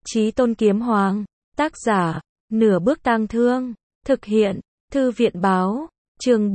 Chí Tôn Kiếm Hoàng, tác giả, Nửa Bước Tang Thương, thực hiện, Thư viện báo, chương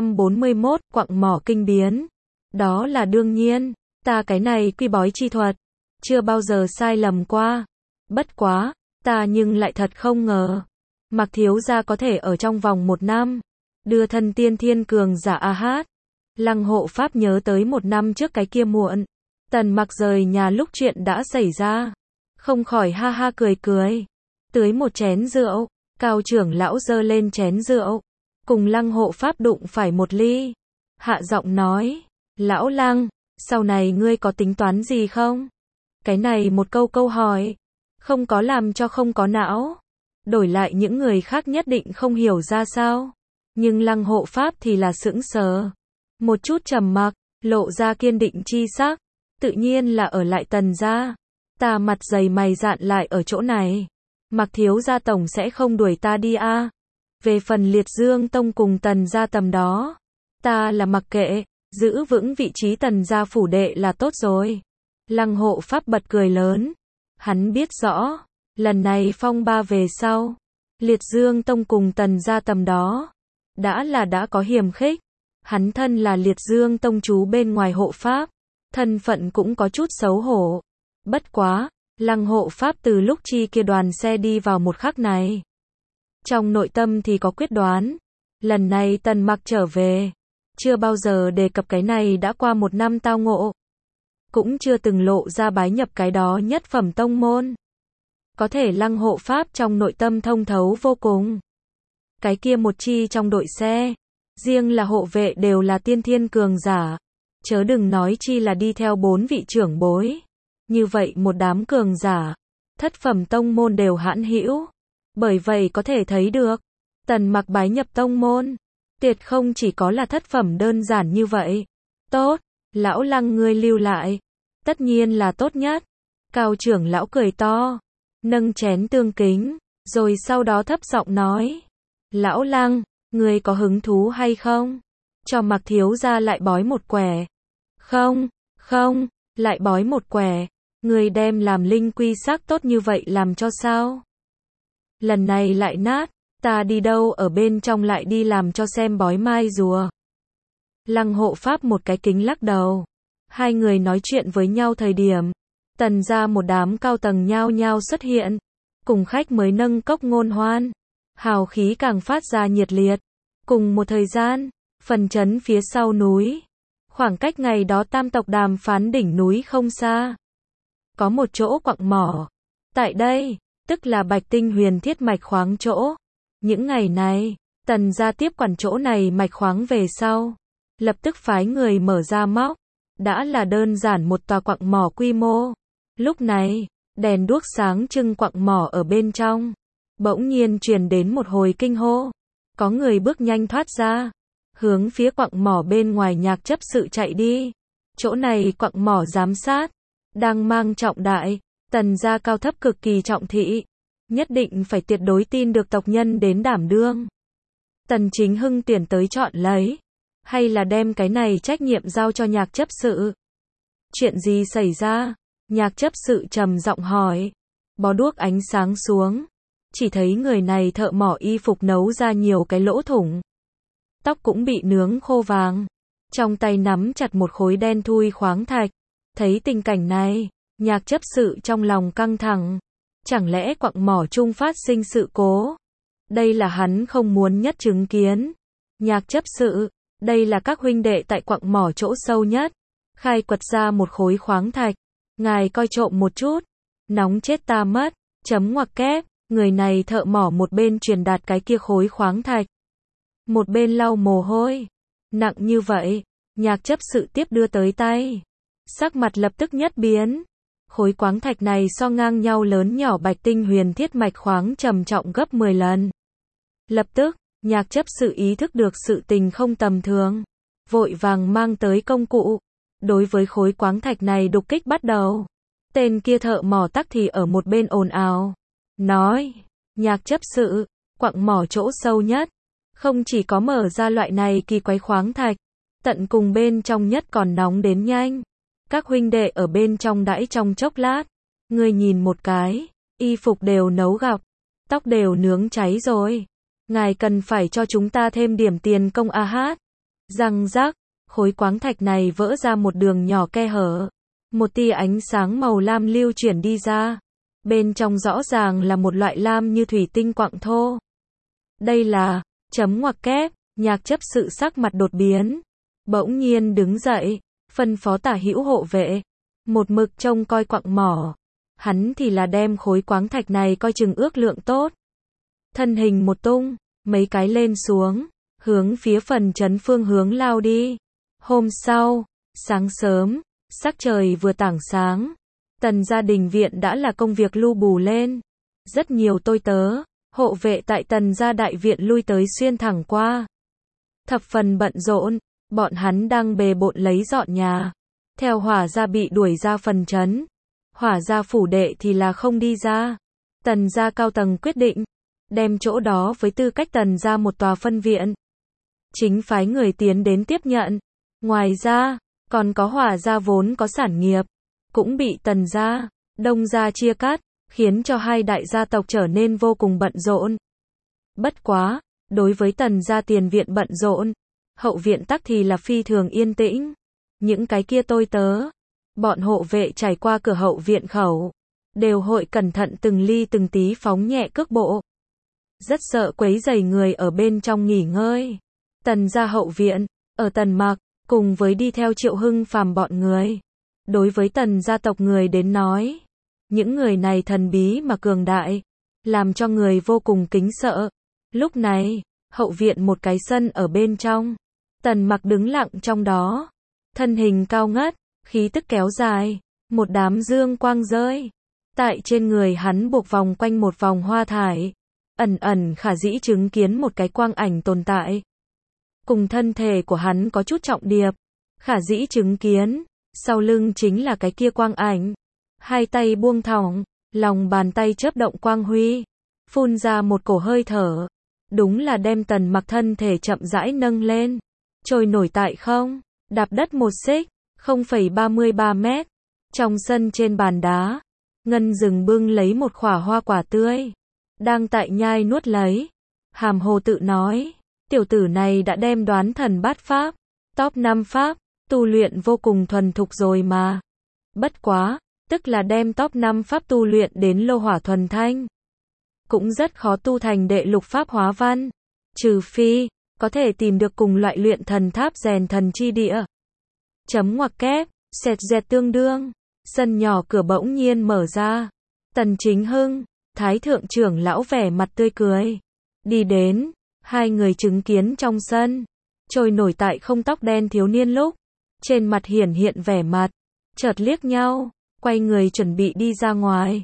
441, quặng mỏ kinh biến. Đó là đương nhiên, ta cái này quy bói chi thuật, chưa bao giờ sai lầm qua. Bất quá, ta nhưng lại thật không ngờ, Mạc thiếu gia có thể ở trong vòng 1 năm, đưa thân tiên thiên cường giả A Hát. Lăng hộ pháp nhớ tới 1 năm trước cái kia muộn, Tần Mặc rời nhà lúc chuyện đã xảy ra, không khỏi ha ha cười cười. Tưới một chén rượu, Cao trưởng lão giơ lên chén rượu, cùng Lăng hộ pháp đụng phải một ly. Hạ giọng nói, lão Lăng, sau này ngươi có tính toán gì không? Cái này một câu hỏi, không có làm cho không có não. Đổi lại những người khác nhất định không hiểu ra sao. Nhưng Lăng hộ pháp thì là sững sờ. Một chút trầm mặc, lộ ra kiên định chi sắc. Tự nhiên là ở lại Tần gia. Ta mặt dày mày dạn lại ở chỗ này. Mạc thiếu gia tổng sẽ không đuổi ta đi a. Về phần Liệt Dương Tông cùng Tần gia tầm đó, ta là mặc kệ, giữ vững vị trí Tần gia phủ đệ là tốt rồi. Lăng hộ pháp bật cười lớn. Hắn biết rõ, lần này phong ba về sau, Liệt Dương Tông cùng Tần gia tầm đó, đã có hiềm khích. Hắn thân là Liệt Dương Tông chú bên ngoài hộ pháp, thân phận cũng có chút xấu hổ. Bất quá, Lăng hộ pháp từ lúc chi kia đoàn xe đi vào một khắc này, trong nội tâm thì có quyết đoán. Lần này Tần Mặc trở về, chưa bao giờ đề cập cái này đã qua 1 năm tao ngộ, cũng chưa từng lộ ra bái nhập cái đó nhất phẩm tông môn. Có thể Lăng hộ pháp trong nội tâm thông thấu vô cùng. Cái kia một chi trong đội xe, riêng là hộ vệ đều là tiên thiên cường giả, chớ đừng nói chi là đi theo 4 vị trưởng bối. Như vậy một đám cường giả, thất phẩm tông môn đều hãn hữu. Bởi vậy có thể thấy được, Tần Mặc bái nhập tông môn, tuyệt không chỉ có là thất phẩm đơn giản như vậy. Tốt, lão Lăng ngươi lưu lại, tất nhiên là tốt nhất. Cao trưởng lão cười to, nâng chén tương kính, rồi sau đó thấp giọng nói, lão Lăng, ngươi có hứng thú hay không? Cho Mạc thiếu gia lại bói một quẻ. Không, lại bói một quẻ. Ngươi đem làm linh quy xác tốt như vậy làm cho sao? Lần này lại nát, ta đi đâu ở bên trong lại đi làm cho xem bói mai rùa. Lăng hộ pháp một cái kính lắc đầu. Hai người nói chuyện với nhau thời điểm, Tần gia một đám cao tầng nhao nhao xuất hiện, cùng khách mới nâng cốc ngôn hoan, hào khí càng phát ra nhiệt liệt. Cùng một thời gian, phần trấn phía sau núi, khoảng cách ngày đó tam tộc đàm phán đỉnh núi không xa, có một chỗ quặng mỏ. Tại đây, tức là Bạch Tinh Huyền Thiết mạch khoáng chỗ. Những ngày này, Tần gia tiếp quản chỗ này mạch khoáng về sau, lập tức phái người mở ra móc, đã là đơn giản một tòa quặng mỏ quy mô. Lúc này, đèn đuốc sáng trưng quặng mỏ ở bên trong, bỗng nhiên truyền đến một hồi kinh hô. Có người bước nhanh thoát ra, hướng phía quặng mỏ bên ngoài Nhạc chấp sự chạy đi. Chỗ này quặng mỏ giám sát, đang mang trọng đại, Tần gia cao thấp cực kỳ trọng thị, nhất định phải tuyệt đối tin được tộc nhân đến đảm đương. Tần Chính Hưng tuyển tới chọn lấy, hay là đem cái này trách nhiệm giao cho Nhạc chấp sự? Chuyện gì xảy ra? Nhạc chấp sự trầm giọng hỏi. Bó đuốc ánh sáng xuống, chỉ thấy người này thợ mỏ y phục nấu ra nhiều cái lỗ thủng, tóc cũng bị nướng khô vàng, trong tay nắm chặt một khối đen thui khoáng thạch. Thấy tình cảnh này, Nhạc chấp sự trong lòng căng thẳng. Chẳng lẽ quặng mỏ chung phát sinh sự cố? Đây là hắn không muốn nhất chứng kiến. Nhạc chấp sự, đây là các huynh đệ tại quặng mỏ chỗ sâu nhất, khai quật ra một khối khoáng thạch. Ngài coi trộm một chút, nóng chết ta mất. Chấm ngoặc kép, người này thợ mỏ một bên truyền đạt cái kia khối khoáng thạch, một bên lau mồ hôi. Nặng như vậy, Nhạc chấp sự tiếp đưa tới tay, sắc mặt lập tức nhất biến. Khối khoáng thạch này so ngang nhau lớn nhỏ Bạch Tinh Huyền Thiết mạch khoáng trầm trọng gấp 10 lần. Lập tức, Nhạc chấp sự ý thức được sự tình không tầm thường, vội vàng mang tới công cụ, đối với khối khoáng thạch này đục kích bắt đầu. Tên kia thợ mỏ tắc thì ở một bên ồn ào, nói, Nhạc chấp sự, quặng mỏ chỗ sâu nhất, không chỉ có mở ra loại này kỳ quái khoáng thạch, tận cùng bên trong nhất còn nóng đến nhanh. Các huynh đệ ở bên trong đãi trong chốc lát, ngươi nhìn một cái, y phục đều nấu gặp, tóc đều nướng cháy rồi. Ngài cần phải cho chúng ta thêm điểm tiền công a hát. Răng rắc, khối quáng thạch này vỡ ra một đường nhỏ khe hở. Một tia ánh sáng màu lam lưu chuyển đi ra. Bên trong rõ ràng là một loại lam như thủy tinh quặng thô. Đây là, chấm ngoặc kép, Nhạc chấp sự sắc mặt đột biến. Bỗng nhiên đứng dậy, phân phó Tả Hữu hộ vệ. Một mực trông coi quặng mỏ. Hắn thì là đem khối quáng thạch này coi chừng ước lượng tốt. Thân hình một tung, mấy cái lên xuống, hướng phía phần trấn phương hướng lao đi. Hôm sau, sáng sớm, sắc trời vừa tảng sáng, Tần gia đình viện đã là công việc lu bù lên. Rất nhiều tôi tớ, hộ vệ tại Tần gia đại viện lui tới xuyên thẳng qua. Thập phần bận rộn, bọn hắn đang bề bộn lấy dọn nhà. Theo Hỏa gia bị đuổi ra phần trấn, Hỏa gia phủ đệ thì là không đi ra. Tần gia cao tầng quyết định đem chỗ đó với tư cách Tần gia một tòa phân viện. Chính phái người tiến đến tiếp nhận. Ngoài ra, còn có Hỏa gia vốn có sản nghiệp, cũng bị Tần gia, Đông gia chia cắt, khiến cho hai đại gia tộc trở nên vô cùng bận rộn. Bất quá, đối với Tần gia tiền viện bận rộn, hậu viện tắc thì là phi thường yên tĩnh. Những cái kia tôi tớ, bọn hộ vệ trải qua cửa hậu viện khẩu, đều hội cẩn thận từng ly từng tí phóng nhẹ cước bộ. Rất sợ quấy rầy người ở bên trong nghỉ ngơi. Tần gia hậu viện, ở Tần Mặc, cùng với đi theo Triệu Hưng Phàm bọn người. Đối với Tần gia tộc người đến nói, những người này thần bí mà cường đại, làm cho người vô cùng kính sợ. Lúc này, hậu viện một cái sân ở bên trong, Tần Mặc đứng lặng trong đó, thân hình cao ngất, khí tức kéo dài, một đám dương quang rơi. Tại trên người hắn buộc vòng quanh một vòng hoa thải, ẩn ẩn khả dĩ chứng kiến một cái quang ảnh tồn tại. Cùng thân thể của hắn có chút trọng điệp, khả dĩ chứng kiến, sau lưng chính là cái kia quang ảnh. Hai tay buông thõng, lòng bàn tay chớp động quang huy, phun ra một cổ hơi thở. Đúng là đem Tần Mặc thân thể chậm rãi nâng lên, trôi nổi tại không, đạp đất một xích, 0,33 mét. Trong sân trên bàn đá, Ngân Dừng bưng lấy một khỏa hoa quả tươi, đang tại nhai nuốt lấy. Hàm hồ tự nói, tiểu tử này đã đem Đoán Thần Bát Pháp, top 5 pháp, tu luyện vô cùng thuần thục rồi mà. Bất quá, tức là đem top 5 pháp tu luyện đến lô hỏa thuần thanh. Cũng rất khó tu thành đệ lục pháp hóa văn. Trừ phi, có thể tìm được cùng loại luyện thần tháp rèn thần chi địa. Chấm ngoặc kép, sẹt dẹt tương đương. Sân nhỏ cửa bỗng nhiên mở ra. Tần Chính Hưng, Thái thượng trưởng lão vẻ mặt tươi cười. Đi đến, hai người chứng kiến trong sân. Trôi nổi tại không tóc đen thiếu niên lúc. Trên mặt hiển hiện vẻ mặt. Chợt liếc nhau, quay người chuẩn bị đi ra ngoài.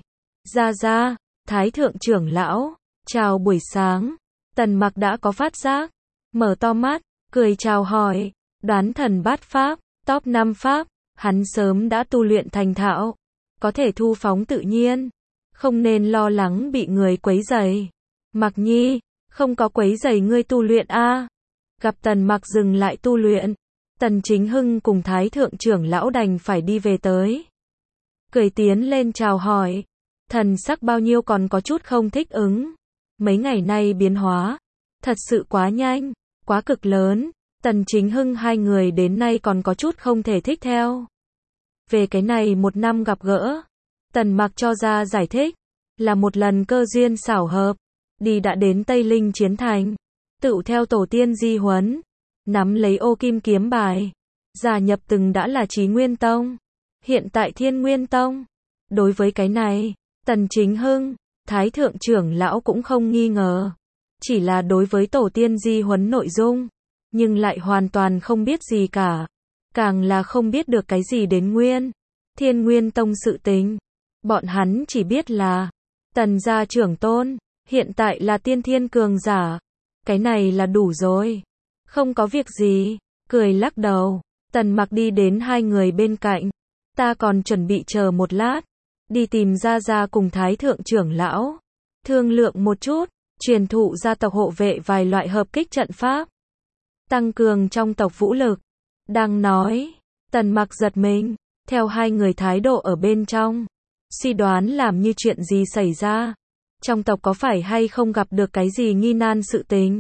Ra, Thái thượng trưởng lão, chào buổi sáng. Tần Mặc đã có phát giác, mở to mắt, cười chào hỏi. Đoán Thần Bát Pháp, top 5 pháp, hắn sớm đã tu luyện thành thạo, có thể thu phóng tự nhiên, không nên lo lắng bị người quấy rầy. Mặc Nhi, không có quấy rầy ngươi tu luyện a. Gặp Tần Mặc dừng lại tu luyện, Tần Chính Hưng cùng Thái thượng trưởng lão đành phải đi về tới. Cười tiến lên chào hỏi, thần sắc bao nhiêu còn có chút không thích ứng. Mấy ngày nay biến hóa, thật sự quá nhanh, quá cực lớn. Tần Chính Hưng hai người đến nay còn có chút không thể thích theo. Về cái này một năm gặp gỡ, Tần Mặc cho ra giải thích, là một lần cơ duyên xảo hợp, đi đã đến Tây Linh Chiến Thành, tựu theo tổ tiên di huấn, nắm lấy ô kim kiếm bài, gia nhập từng đã là Chí Nguyên Tông, hiện tại Thiên Nguyên Tông. Đối với cái này, Tần Chính Hưng, Thái thượng trưởng lão cũng không nghi ngờ, chỉ là đối với tổ tiên di huấn nội dung, nhưng lại hoàn toàn không biết gì cả, càng là không biết được cái gì đến Thiên Nguyên Tông sự tình. Bọn hắn chỉ biết là Tần gia trưởng tôn hiện tại là tiên thiên cường giả, cái này là đủ rồi. Không có việc gì, cười lắc đầu. Tần Mặc đi đến hai người bên cạnh, ta còn chuẩn bị chờ một lát, đi tìm Gia cùng Thái thượng trưởng lão, thương lượng một chút, truyền thụ gia tộc hộ vệ vài loại hợp kích trận pháp, tăng cường trong tộc vũ lực. Đang nói, Tần Mặc giật mình, theo hai người thái độ ở bên trong, suy đoán làm như chuyện gì xảy ra. Trong tộc có phải hay không gặp được cái gì nghi nan sự tình?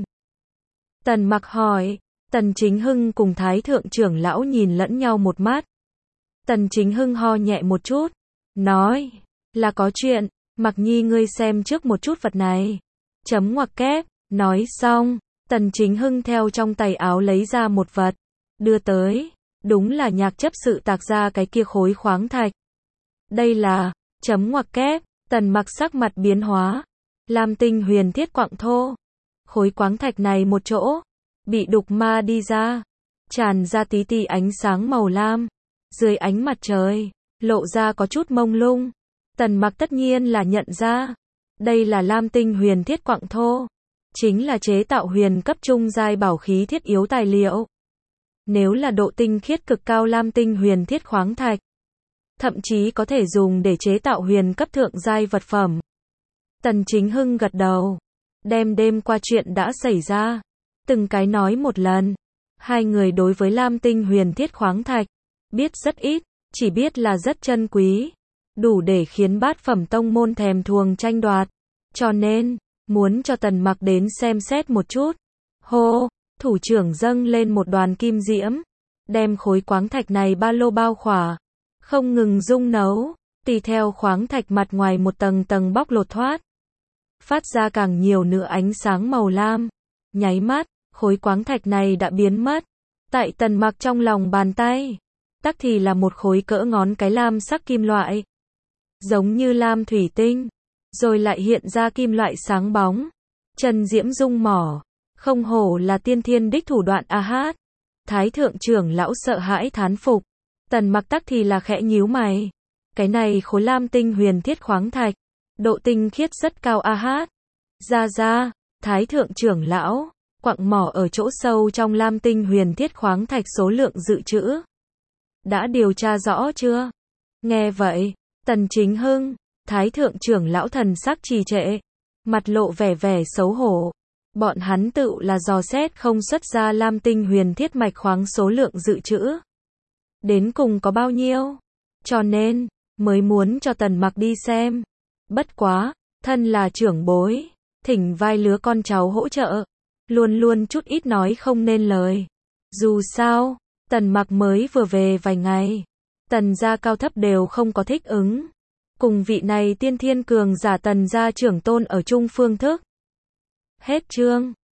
Tần Mặc hỏi. Tần Chính Hưng cùng Thái Thượng trưởng lão nhìn lẫn nhau một mắt. Tần Chính Hưng ho nhẹ một chút, nói, là có chuyện, Mặc Nhi ngươi xem trước một chút vật này. Chấm ngoặc kép, nói xong, Tần Chính Hưng theo trong tay áo lấy ra một vật, đưa tới, đúng là Nhạc chấp sự tạc ra cái kia khối khoáng thạch. Đây là, chấm ngoặc kép, Tần Mặc sắc mặt biến hóa, Lam Tinh huyền thiết quặng thô. Khối khoáng thạch này một chỗ, bị đục ma đi ra, tràn ra tí tí ánh sáng màu lam, dưới ánh mặt trời, lộ ra có chút mông lung. Tần Mặc tất nhiên là nhận ra, đây là Lam Tinh huyền thiết quặng thô, chính là chế tạo huyền cấp trung giai bảo khí thiết yếu tài liệu. Nếu là độ tinh khiết cực cao Lam Tinh huyền thiết khoáng thạch, thậm chí có thể dùng để chế tạo huyền cấp thượng giai vật phẩm. Tần Chính Hưng gật đầu, đem đêm qua chuyện đã xảy ra, từng cái nói một lần. Hai người đối với Lam Tinh huyền thiết khoáng thạch, biết rất ít, chỉ biết là rất chân quý, đủ để khiến bát phẩm tông môn thèm thuồng tranh đoạt. Cho nên, muốn cho Tần Mặc đến xem xét một chút. Hô, thủ trưởng dâng lên một đoàn kim diễm, đem khối khoáng thạch này ba lô bao khỏa, không ngừng rung nấu, tùy theo khoáng thạch mặt ngoài một tầng tầng bóc lột thoát, phát ra càng nhiều nữa ánh sáng màu lam. Nháy mắt, khối khoáng thạch này đã biến mất. Tại Tần Mặc trong lòng bàn tay, tắc thì là một khối cỡ ngón cái lam sắc kim loại, giống như lam thủy tinh, rồi lại hiện ra kim loại sáng bóng, chân diễm dung mỏ, không hổ là tiên thiên đích thủ đoạn a hát. Thái thượng trưởng lão sợ hãi thán phục, Tần Mặc tắc thì là khẽ nhíu mày. Cái này khối Lam Tinh huyền thiết khoáng thạch, độ tinh khiết rất cao a hát. Ra, Thái thượng trưởng lão, quặng mỏ ở chỗ sâu trong Lam Tinh huyền thiết khoáng thạch số lượng dự trữ, đã điều tra rõ chưa? Nghe vậy, Tần Chính Hưng, Thái thượng trưởng lão thần sắc trì trệ, mặt lộ vẻ xấu hổ. Bọn hắn tự là dò xét không xuất ra Lam Tinh huyền thiết mạch khoáng số lượng dự trữ đến cùng có bao nhiêu, cho nên mới muốn cho Tần Mặc đi xem. Bất quá, thân là trưởng bối, thỉnh vai lứa con cháu hỗ trợ, luôn luôn chút ít nói không nên lời. Dù sao, Tần Mặc mới vừa về vài ngày, Tần gia cao thấp đều không có thích ứng, cùng vị này tiên thiên cường giả Tần gia trưởng tôn ở chung phương thức. Hết chương.